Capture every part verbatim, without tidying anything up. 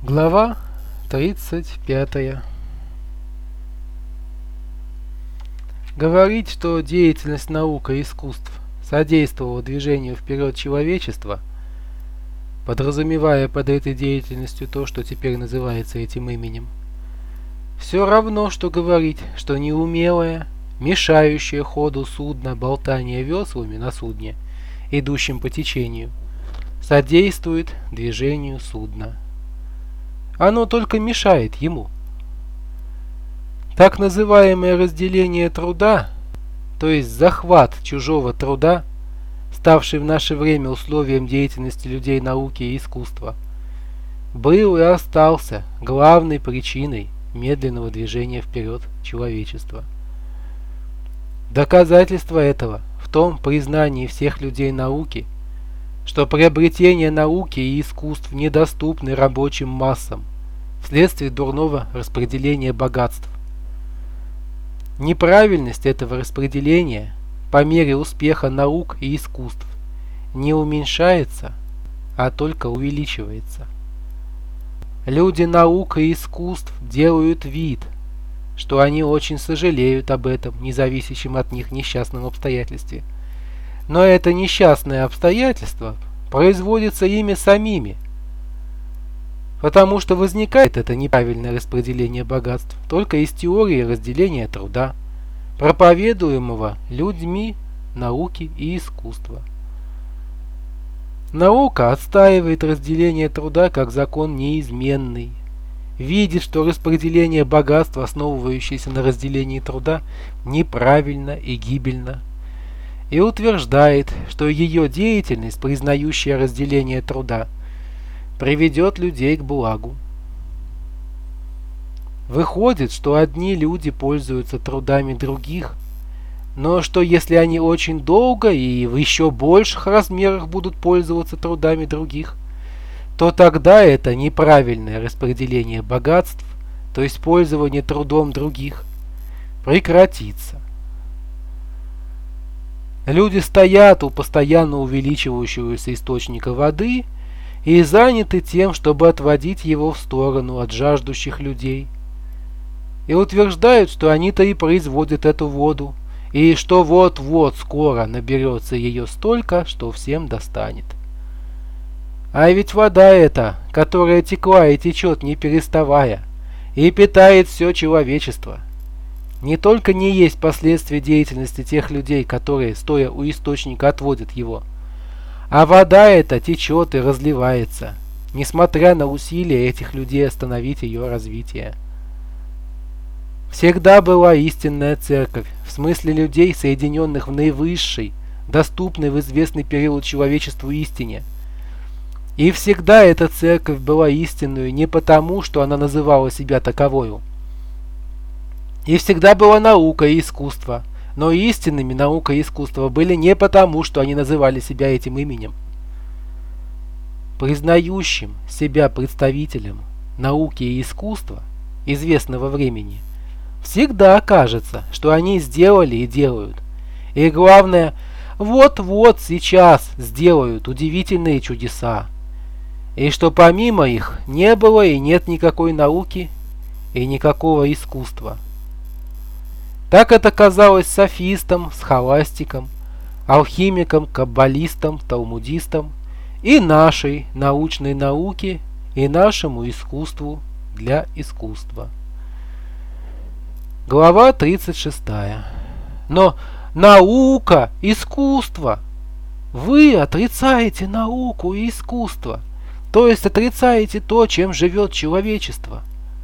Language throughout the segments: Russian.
Глава тридцать пятая. Говорить, что деятельность наук и искусств содействовала движению вперед человечества, подразумевая под этой деятельностью то, что теперь называется этим именем, все равно, что говорить, что неумелое, мешающее ходу судна болтание веслами на судне, идущем по течению, содействует движению судна. Оно только мешает ему. Так называемое разделение труда, то есть захват чужого труда, ставший в наше время условием деятельности людей науки и искусства, был и остался главной причиной медленного движения вперед человечества. Доказательство этого в том признании всех людей науки, что приобретение науки и искусств недоступны рабочим массам вследствие дурного распределения богатств. Неправильность этого распределения по мере успеха наук и искусств не уменьшается, а только увеличивается. Люди наук и искусств делают вид, что они очень сожалеют об этом независящем от них несчастном обстоятельстве. Но это несчастное обстоятельство производится ими самими, потому что возникает это неправильное распределение богатств только из теории разделения труда, проповедуемого людьми науки и искусства. Наука отстаивает разделение труда как закон неизменный, видит, что распределение богатства, основывающееся на разделении труда, неправильно и гибельно, и утверждает, что ее деятельность, признающая разделение труда, приведет людей к благу. Выходит, что одни люди пользуются трудами других, но что если они очень долго и в еще больших размерах будут пользоваться трудами других, то тогда это неправильное распределение богатств, то есть пользование трудом других, прекратится. Люди стоят у постоянно увеличивающегося источника воды и заняты тем, чтобы отводить его в сторону от жаждущих людей, и утверждают, что они-то и производят эту воду, и что вот-вот скоро наберется ее столько, что всем достанет. А ведь вода эта, которая текла и течет не переставая, и питает все человечество, не только не есть последствия деятельности тех людей, которые, стоя у источника, отводят его, а вода эта течет и разливается, несмотря на усилия этих людей остановить ее развитие. Всегда была истинная церковь, в смысле людей, соединенных в наивысшей, доступной в известный период человечеству истине. И всегда эта церковь была истинную не потому, что она называла себя таковою. И всегда была наука и искусство, но истинными наука и искусство были не потому, что они называли себя этим именем. Признающим себя представителем науки и искусства известного времени всегда кажется, что они сделали и делают. И главное, вот-вот сейчас сделают удивительные чудеса. И что помимо их не было и нет никакой науки и никакого искусства. Так это казалось софистам, схоластикам, алхимикам, каббалистам, талмудистам и нашей научной науке и нашему искусству для искусства. Глава тридцать шестая. Но наука, искусство. Вы отрицаете науку и искусство, то есть отрицаете то, чем живет человечество.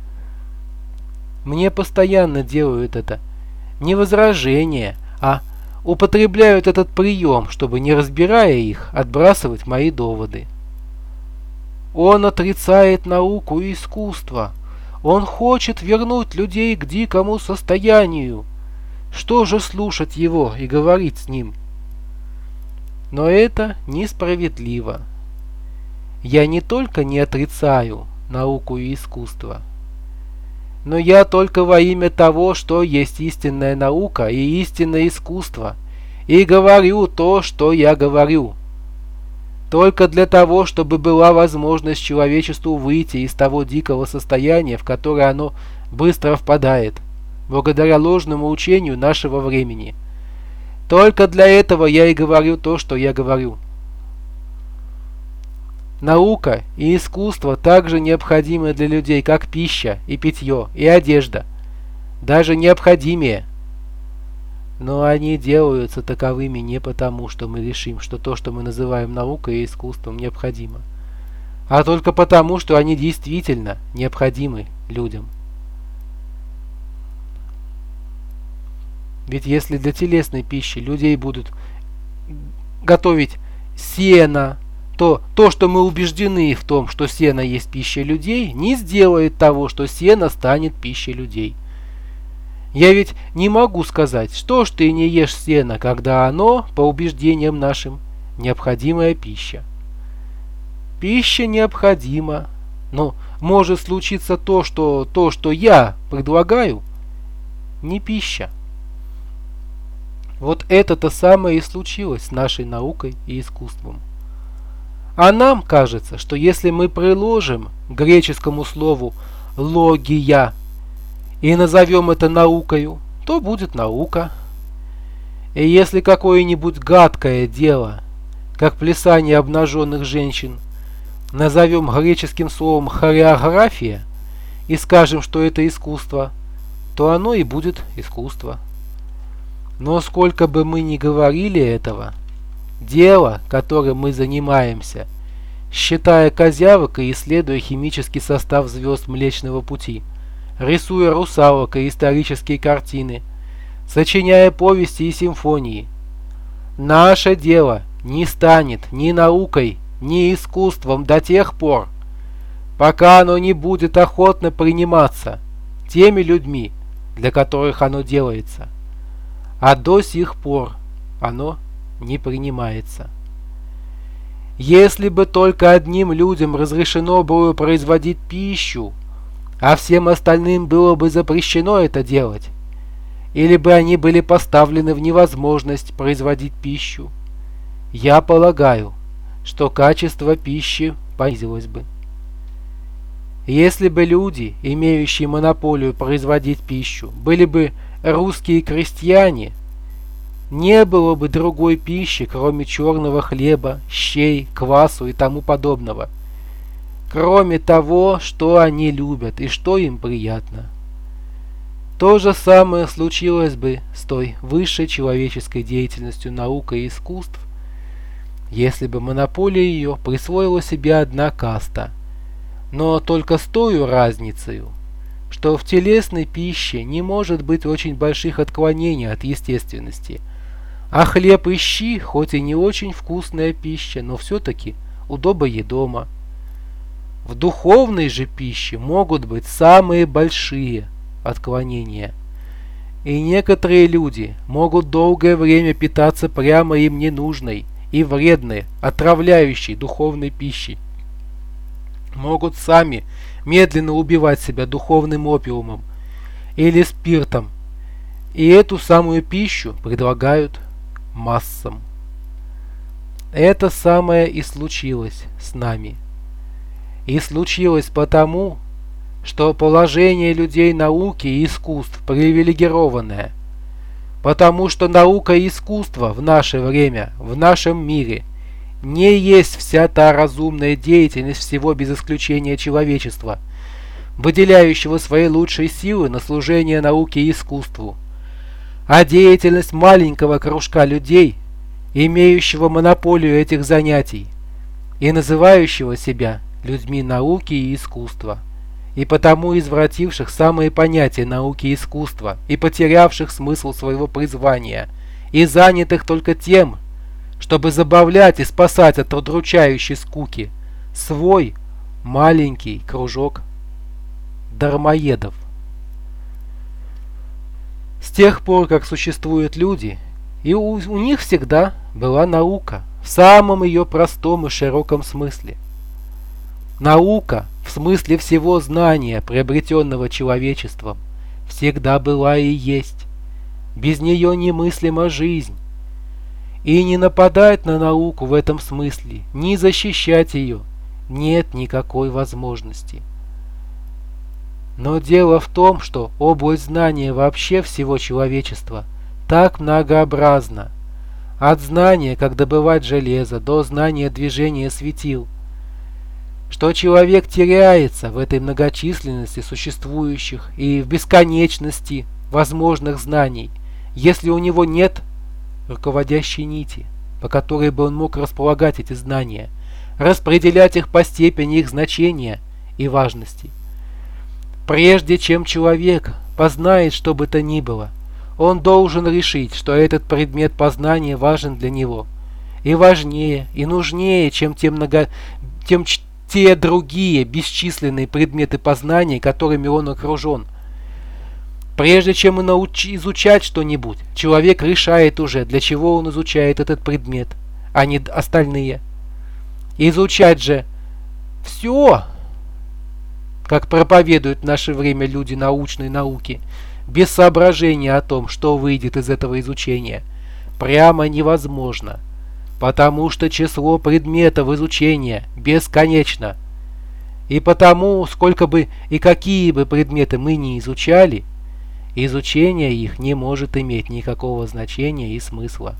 Мне постоянно делают это не возражения, а употребляют этот прием, чтобы, не разбирая их, отбрасывать мои доводы. Он отрицает науку и искусство. Он хочет вернуть людей к дикому состоянию. Что же слушать его и говорить с ним? Но это несправедливо. Я не только не отрицаю науку и искусство, но я только во имя того, что есть истинная наука и истинное искусство, и говорю то, что я говорю. только для того, чтобы была возможность человечеству выйти из того дикого состояния, в которое оно быстро впадает, благодаря ложному учению нашего времени. Только для этого я и говорю то, что я говорю. Наука и искусство также необходимы для людей, как пища и питье и одежда, даже необходимее. Но они делаются таковыми не потому, что мы решим, что то, что мы называем наукой и искусством, необходимо, а только потому, что они действительно необходимы людям. Ведь если для телесной пищи людей будут готовить сено, то то, что мы убеждены в том, что сено есть пища людей, не сделает того, что сено станет пищей людей. Я ведь не могу сказать, что ж ты не ешь сено, когда оно, по убеждениям нашим, необходимая пища. Пища необходима, но может случиться то, что то, что я предлагаю, не пища. Вот это-то самое и случилось с нашей наукой и искусством. А нам кажется, что если мы приложим к греческому слову «логия» и назовем это наукою, то будет наука. И если какое-нибудь гадкое дело, как плясание обнаженных женщин, назовем греческим словом «хореография» и скажем, что это искусство, то оно и будет искусство. Но сколько бы мы ни говорили этого, дело, которым мы занимаемся, считая козявок и исследуя химический состав звезд Млечного Пути, рисуя русалок и исторические картины, сочиняя повести и симфонии, наше дело не станет ни наукой, ни искусством до тех пор, пока оно не будет охотно приниматься теми людьми, для которых оно делается. А до сих пор оно не принимается. Если бы только одним людям разрешено было производить пищу, а всем остальным было бы запрещено это делать, или бы они были поставлены в невозможность производить пищу, я полагаю, что качество пищи понизилось бы. Если бы люди, имеющие монополию производить пищу, были бы русские крестьяне, не было бы другой пищи, кроме черного хлеба, щей, квасу и тому подобного, кроме того, что они любят и что им приятно. То же самое случилось бы с той высшей человеческой деятельностью наук и искусств, если бы монополия ее присвоила себе одна каста, но только с той разницей, что в телесной пище не может быть очень больших отклонений от естественности, а хлеб и щи, хоть и не очень вкусная пища, но все-таки удобоедома. В духовной же пище могут быть самые большие отклонения. И некоторые люди могут долгое время питаться прямо им ненужной и вредной, отравляющей духовной пищей. Могут сами медленно убивать себя духовным опиумом или спиртом, и эту самую пищу предлагают массам. Это самое и случилось с нами. И случилось потому, что положение людей науки и искусств привилегированное, потому что наука и искусство в наше время, в нашем мире, не есть вся та разумная деятельность всего без исключения человечества, выделяющего свои лучшие силы на служение науке и искусству, а деятельность маленького кружка людей, имеющего монополию этих занятий и называющего себя людьми науки и искусства, и потому извративших самые понятия науки и искусства, и потерявших смысл своего призвания, и занятых только тем, чтобы забавлять и спасать от удручающей скуки свой маленький кружок дармоедов. С тех пор, как существуют люди, и у, у них всегда была наука в самом ее простом и широком смысле. Наука, в смысле всего знания, приобретенного человечеством, всегда была и есть. Без нее немыслима жизнь. и не нападать на науку в этом смысле, ни защищать ее, нет никакой возможности. Но дело в том, что область знания вообще всего человечества так многообразна. От знания, как добывать железо, до знания движения светил, что человек теряется в этой многочисленности существующих и в бесконечности возможных знаний, если у него нет руководящей нити, по которой бы он мог располагать эти знания, распределять их по степени их значения и важности. Прежде чем человек познает что бы то ни было, он должен решить, что этот предмет познания важен для него, и важнее, и нужнее, чем те, много... тем, те другие бесчисленные предметы познания, которыми он окружен. Прежде чем науч... изучать что-нибудь, человек решает уже, для чего он изучает этот предмет, а не остальные. Изучать же все, как проповедуют в наше время люди научной науки, без соображения о том, что выйдет из этого изучения, прямо невозможно, потому что число предметов изучения бесконечно. И потому, сколько бы и какие бы предметы мы ни изучали, изучение их не может иметь никакого значения и смысла.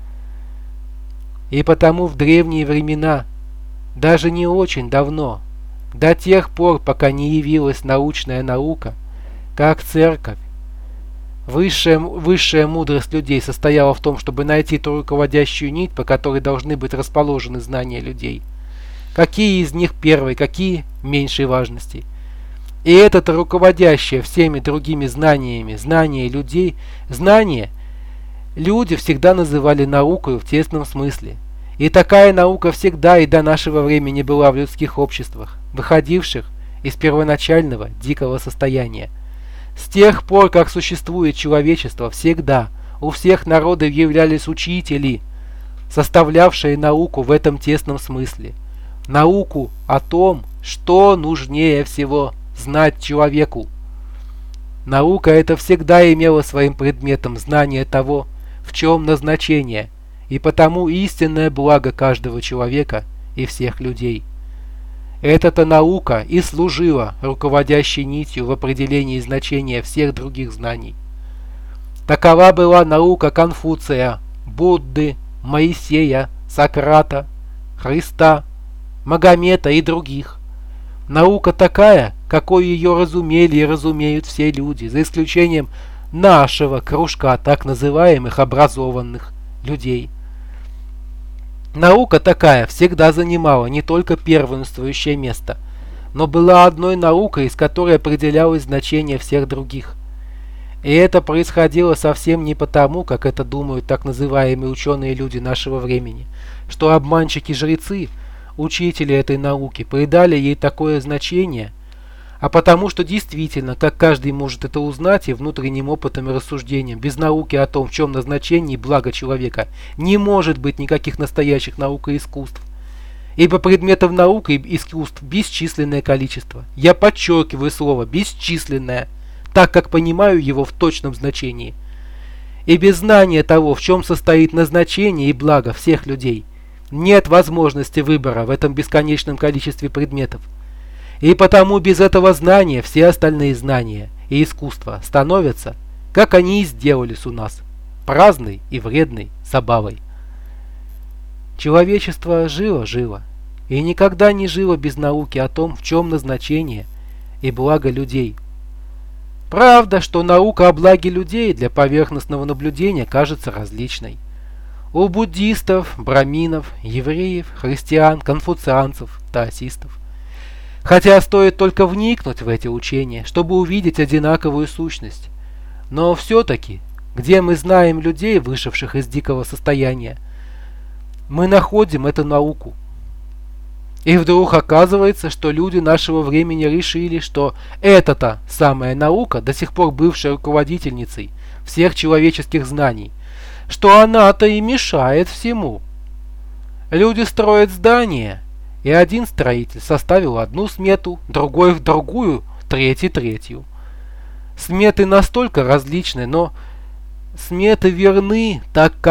И потому в древние времена, даже не очень давно, до тех пор, пока не явилась научная наука, как церковь, высшая, высшая мудрость людей состояла в том, чтобы найти ту руководящую нить, по которой должны быть расположены знания людей. Какие из них первые, какие меньшей важности. И это руководящее всеми другими знаниями, знания людей, знания люди всегда называли наукой в тесном смысле. И такая наука всегда и до нашего времени была в людских обществах, выходивших из первоначального дикого состояния. С тех пор, как существует человечество, всегда у всех народов являлись учители, составлявшие науку в этом тесном смысле. Науку о том, что нужнее всего знать человеку. Наука эта всегда имела своим предметом знание того, в чем назначение, и потому истинное благо каждого человека и всех людей. Эта-то наука и служила руководящей нитью в определении значения всех других знаний. Такова была наука Конфуция, Будды, Моисея, Сократа, Христа, Магомета и других. Наука такая, какой ее разумели и разумеют все люди, за исключением нашего кружка так называемых образованных людей. Наука такая всегда занимала не только первенствующее место, но была одной наукой, из которой определялось значение всех других. И это происходило совсем не потому, как это думают так называемые ученые люди нашего времени, что обманщики-жрецы, учители этой науки, придали ей такое значение, а потому что действительно, как каждый может это узнать и внутренним опытом и рассуждением, без науки о том, в чем назначение и благо человека, не может быть никаких настоящих наук и искусств. Ибо предметов наук и искусств бесчисленное количество. Я подчеркиваю слово «бесчисленное», так как понимаю его в точном значении. И без знания того, в чем состоит назначение и благо всех людей, нет возможности выбора в этом бесконечном количестве предметов. И потому без этого знания все остальные знания и искусства становятся, как они и сделались у нас, праздной и вредной забавой. Человечество жило-жило и никогда не жило без науки о том, в чем назначение и благо людей. Правда, что наука о благе людей для поверхностного наблюдения кажется различной. У буддистов, браминов, евреев, христиан, конфуцианцев, таосистов. Хотя стоит только вникнуть в эти учения, чтобы увидеть одинаковую сущность. Но все-таки, где мы знаем людей, вышедших из дикого состояния, мы находим эту науку. И вдруг оказывается, что люди нашего времени решили, что эта-то самая наука, до сих пор бывшая руководительницей всех человеческих знаний, что она-то и мешает всему. Люди строят здания, и один строитель составил одну смету, другой в другую, третий третью. Сметы настолько различны, но сметы верны, так как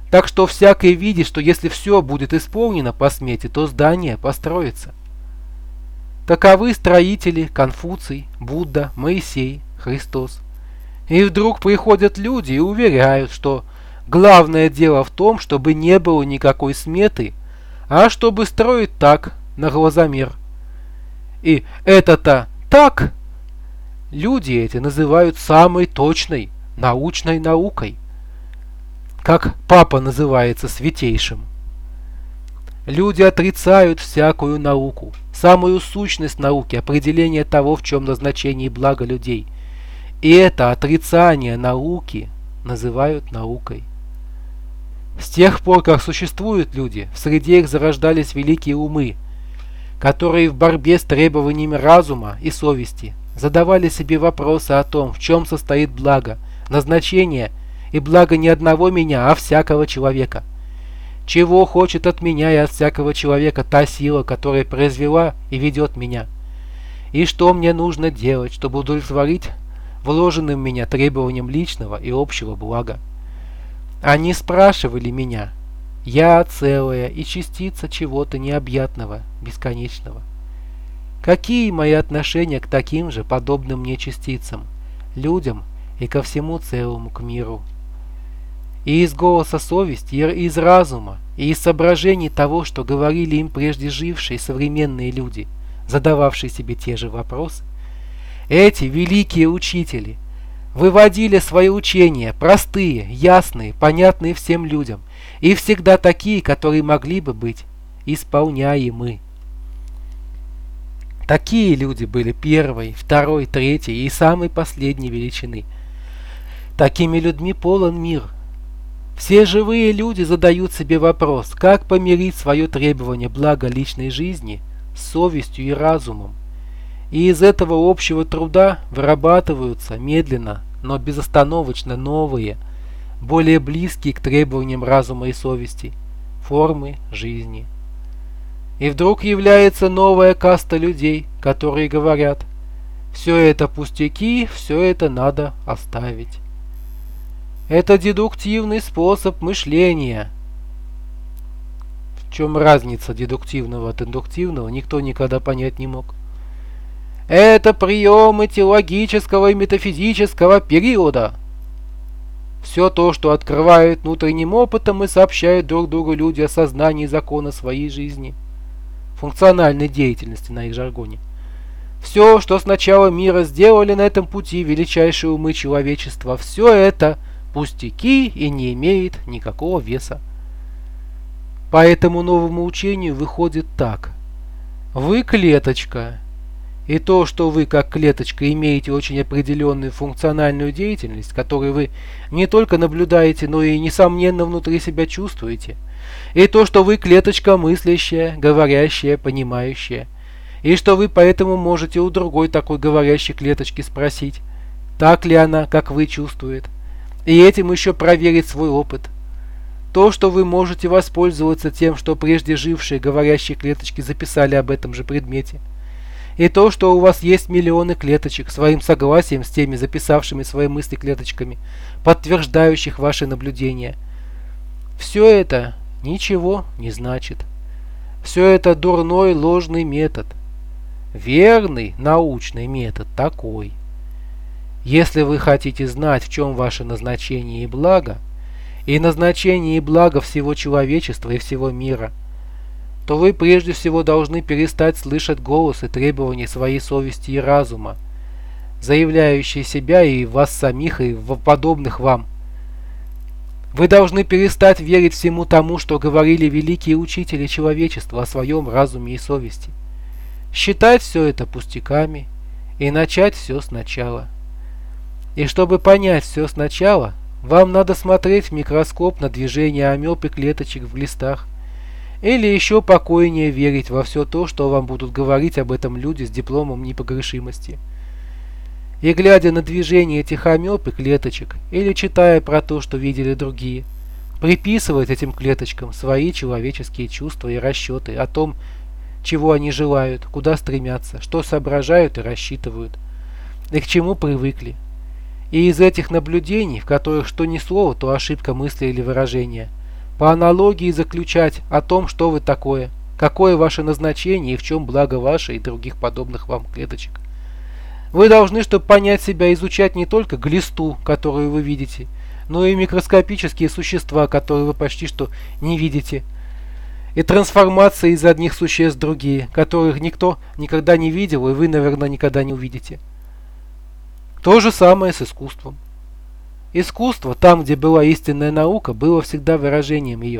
Так что всякий видит, что если все будет исполнено по смете, то здание построится. Таковы строители Конфуций, Будда, Моисей, Христос. И вдруг приходят люди и уверяют, что главное дело в том, чтобы не было никакой сметы, а чтобы строить так, на глазомер. И это-то так люди эти называют самой точной научной наукой, как папа называется святейшим. Люди отрицают всякую науку, самую сущность науки, определение того, в чем назначение и благо людей. И это отрицание науки называют наукой. С тех пор, как существуют люди, в среде их зарождались великие умы, которые в борьбе с требованиями разума и совести задавали себе вопросы о том, в чем состоит благо, назначение и благо не одного меня, а всякого человека. Чего хочет от меня и от всякого человека та сила, которая произвела и ведет меня? И что мне нужно делать, чтобы удовлетворить вложенным в меня требованиям личного и общего блага? Они спрашивали меня: я целая и частица чего-то необъятного, бесконечного. Какие мои отношения к таким же подобным мне частицам, людям и ко всему целому, к миру? И из голоса совести, и из разума, и из соображений того, что говорили им прежде жившие современные люди, задававшие себе те же вопросы, эти великие учители выводили свои учения, простые, ясные, понятные всем людям, и всегда такие, которые могли бы быть исполняемы. Такие люди были первой, второй, третьей и самой последней величины. Такими людьми полон мир. Все живые люди задают себе вопрос, как помирить свое требование блага личной жизни с совестью и разумом. И из этого общего труда вырабатываются медленно, но безостановочно новые, более близкие к требованиям разума и совести, формы жизни. И вдруг является новая каста людей, которые говорят: все это пустяки, все это надо оставить. Это дедуктивный способ мышления. В чем разница дедуктивного от индуктивного, никто никогда понять не мог. Это приемы теологического и метафизического периода. Все то, что открывают внутренним опытом и сообщают друг другу люди о сознании закона своей жизни, функциональной деятельности на их жаргоне. Все, что с начала мира сделали на этом пути величайшие умы человечества, все это пустяки и не имеет никакого веса. По этому новому учению выходит так: вы клеточка, и то, что вы как клеточка имеете очень определенную функциональную деятельность, которую вы не только наблюдаете, но и несомненно внутри себя чувствуете, и то, что вы клеточка мыслящая, говорящая, понимающая, и что вы поэтому можете у другой такой говорящей клеточки спросить, так ли она, как вы, чувствует, и этим еще проверить свой опыт. То, что вы можете воспользоваться тем, что прежде жившие говорящие клеточки записали об этом же предмете, и то, что у вас есть миллионы клеточек, своим согласием с теми записавшими свои мысли клеточками, подтверждающих ваши наблюдения. Все это ничего не значит. Все это дурной ложный метод. Верный научный метод такой: если вы хотите знать, в чем ваше назначение и благо, и назначение и благо всего человечества и всего мира, то вы прежде всего должны перестать слышать голос и требования своей совести и разума, заявляющие себя и вас самих, и в подобных вам. Вы должны перестать верить всему тому, что говорили великие учители человечества о своем разуме и совести, считать все это пустяками и начать все сначала. И чтобы понять все сначала, вам надо смотреть в микроскоп на движение амеб и клеточек в глистах, или еще покойнее верить во все то, что вам будут говорить об этом люди с дипломом непогрешимости. И глядя на движение этих амеб и клеточек, или читая про то, что видели другие, приписывать этим клеточкам свои человеческие чувства и расчеты о том, чего они желают, куда стремятся, что соображают и рассчитывают, и к чему привыкли. И из этих наблюдений, в которых что ни слово, то ошибка мысли или выражения, по аналогии заключать о том, что вы такое, какое ваше назначение и в чем благо ваше и других подобных вам клеточек. Вы должны, чтобы понять себя, изучать не только глисту, которую вы видите, но и микроскопические существа, которые вы почти что не видите, и трансформации из одних существ в другие, которых никто никогда не видел, и вы, наверное, никогда не увидите. То же самое с искусством. Искусство, там, где была истинная наука, было всегда выражением ее.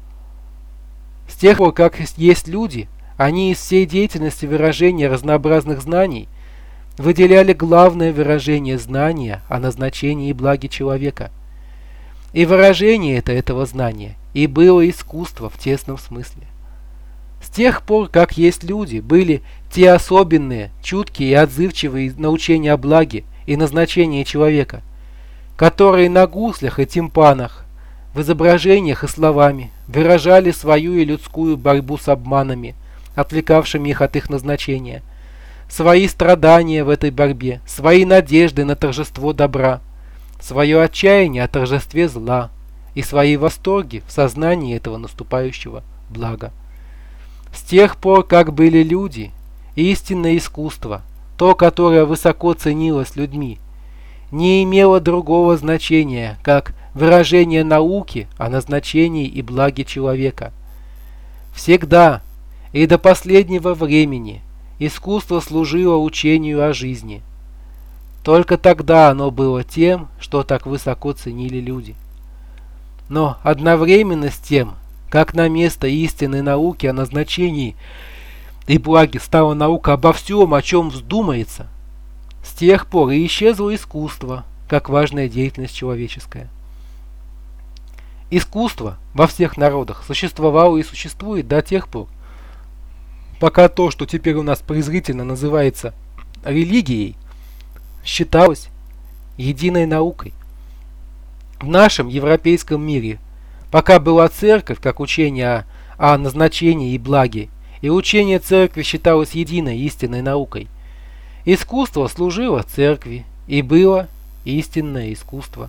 С тех пор, как есть люди, они из всей деятельности выражения разнообразных знаний выделяли главное выражение знания о назначении и благе человека. И выражение это этого знания и было искусство в тесном смысле. С тех пор, как есть люди, были те особенные, чуткие и отзывчивые на учения о благе и назначении человека, которые на гуслях и тимпанах, в изображениях и словами выражали свою и людскую борьбу с обманами, отвлекавшими их от их назначения, свои страдания в этой борьбе, свои надежды на торжество добра, свое отчаяние о торжестве зла и свои восторги в сознании этого наступающего блага. С тех пор, как были люди, истинное искусство, то, которое высоко ценилось людьми, не имело другого значения, как выражение науки о назначении и благе человека. Всегда и до последнего времени искусство служило учению о жизни. Только тогда оно было тем, что так высоко ценили люди. Но одновременно с тем, как на место истинной науки о назначении и благе стала наука обо всем, о чем вздумается, с тех пор и исчезло искусство, как важная деятельность человеческая. Искусство во всех народах существовало и существует до тех пор, пока то, что теперь у нас презрительно называется религией, считалось единой наукой. В нашем европейском мире, пока была церковь, как учение о, о назначении и благе, и учение церкви считалось единой истинной наукой, искусство служило церкви и было истинное искусство.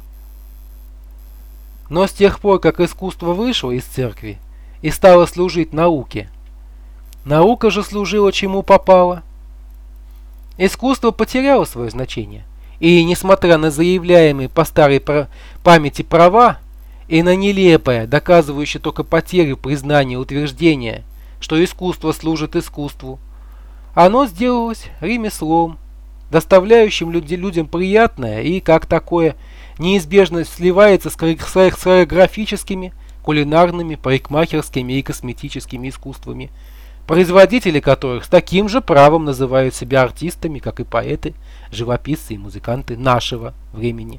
Но с тех пор, как искусство вышло из церкви и стало служить науке, наука же служила чему попало. Искусство потеряло свое значение, и, несмотря на заявляемые по старой памяти права и на нелепое, доказывающее только потерю признания утверждения, что искусство служит искусству, оно сделалось ремеслом, доставляющим людям приятное и, как такое, неизбежно сливается с хореографическими, кулинарными, парикмахерскими и косметическими искусствами, производители которых с таким же правом называют себя артистами, как и поэты, живописцы и музыканты нашего времени.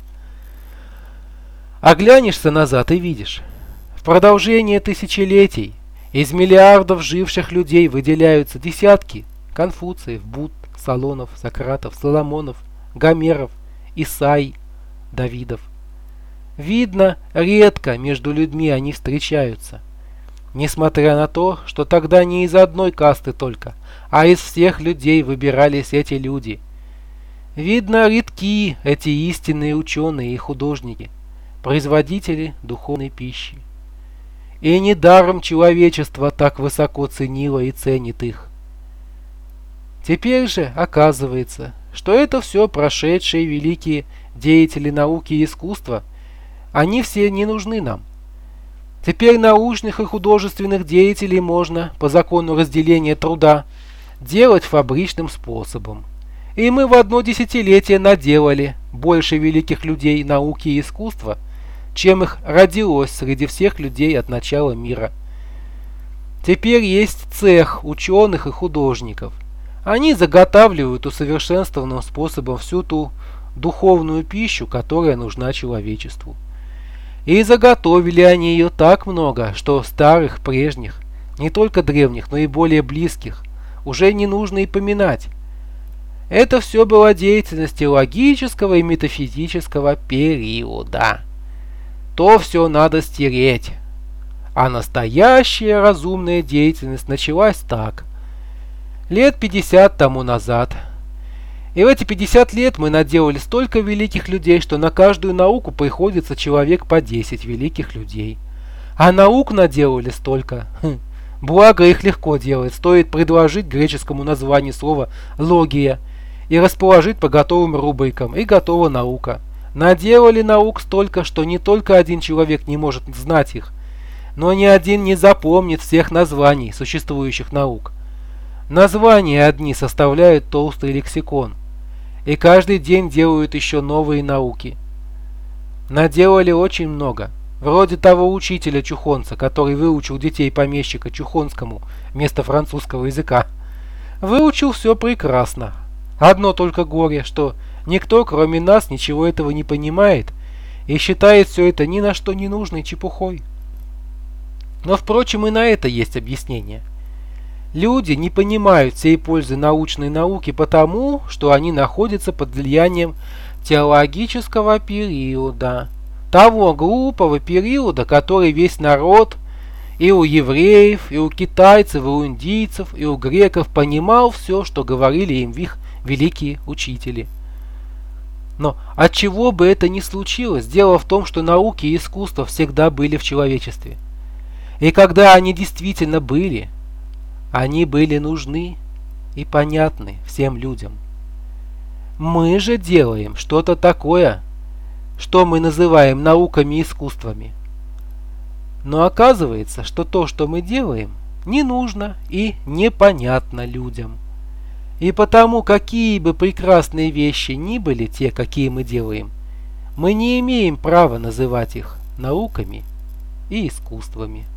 Оглянешься назад и видишь, в продолжение тысячелетий из миллиардов живших людей выделяются десятки Конфуциев, Будд, Солонов, Сократов, Соломонов, Гомеров, Исаий, Давидов. Видно, редко между людьми они встречаются, несмотря на то, что тогда не из одной касты только, а из всех людей выбирались эти люди. Видно, редки эти истинные ученые и художники, производители духовной пищи. И недаром человечество так высоко ценило и ценит их. Теперь же оказывается, что это все прошедшие великие деятели науки и искусства, они все не нужны нам. Теперь научных и художественных деятелей можно, по закону разделения труда, делать фабричным способом. И мы в одно десятилетие наделали больше великих людей науки и искусства, чем их родилось среди всех людей от начала мира. Теперь есть цех ученых и художников. Они заготавливают усовершенствованным способом всю ту духовную пищу, которая нужна человечеству. И заготовили они ее так много, что старых, прежних, не только древних, но и более близких, уже не нужно и поминать. Это все была деятельность логического и метафизического периода. То все надо стереть. А настоящая разумная деятельность началась так. Лет пятьдесят тому назад. И в эти пятьдесят лет мы наделали столько великих людей, что на каждую науку приходится человек по десять великих людей. А наук наделали столько. Хм. Благо их легко делать. Стоит предложить греческому названию слова «логия» и расположить по готовым рубрикам, и готова наука. Наделали наук столько, что не только один человек не может знать их, но ни один не запомнит всех названий существующих наук. Названия одни составляют толстый лексикон, и каждый день делают еще новые науки. Наделали очень много. Вроде того учителя Чухонца, который выучил детей помещика Чухонскому вместо французского языка. Выучил все прекрасно. Одно только горе, что никто, кроме нас, ничего этого не понимает и считает все это ни на что не нужной чепухой. Но, впрочем, и на это есть объяснение. Люди не понимают всей пользы научной науки потому, что они находятся под влиянием теологического периода. Того глупого периода, который весь народ, и у евреев, и у китайцев, и у индийцев, и у греков понимал все, что говорили им их великие учители. Но от чего бы это ни случилось, дело в том, что науки и искусство всегда были в человечестве. И когда они действительно были, они были нужны и понятны всем людям. Мы же делаем что-то такое, что мы называем науками и искусствами. Но оказывается, что то, что мы делаем, не нужно и непонятно людям. И потому, какие бы прекрасные вещи ни были те, какие мы делаем, мы не имеем права называть их науками и искусствами.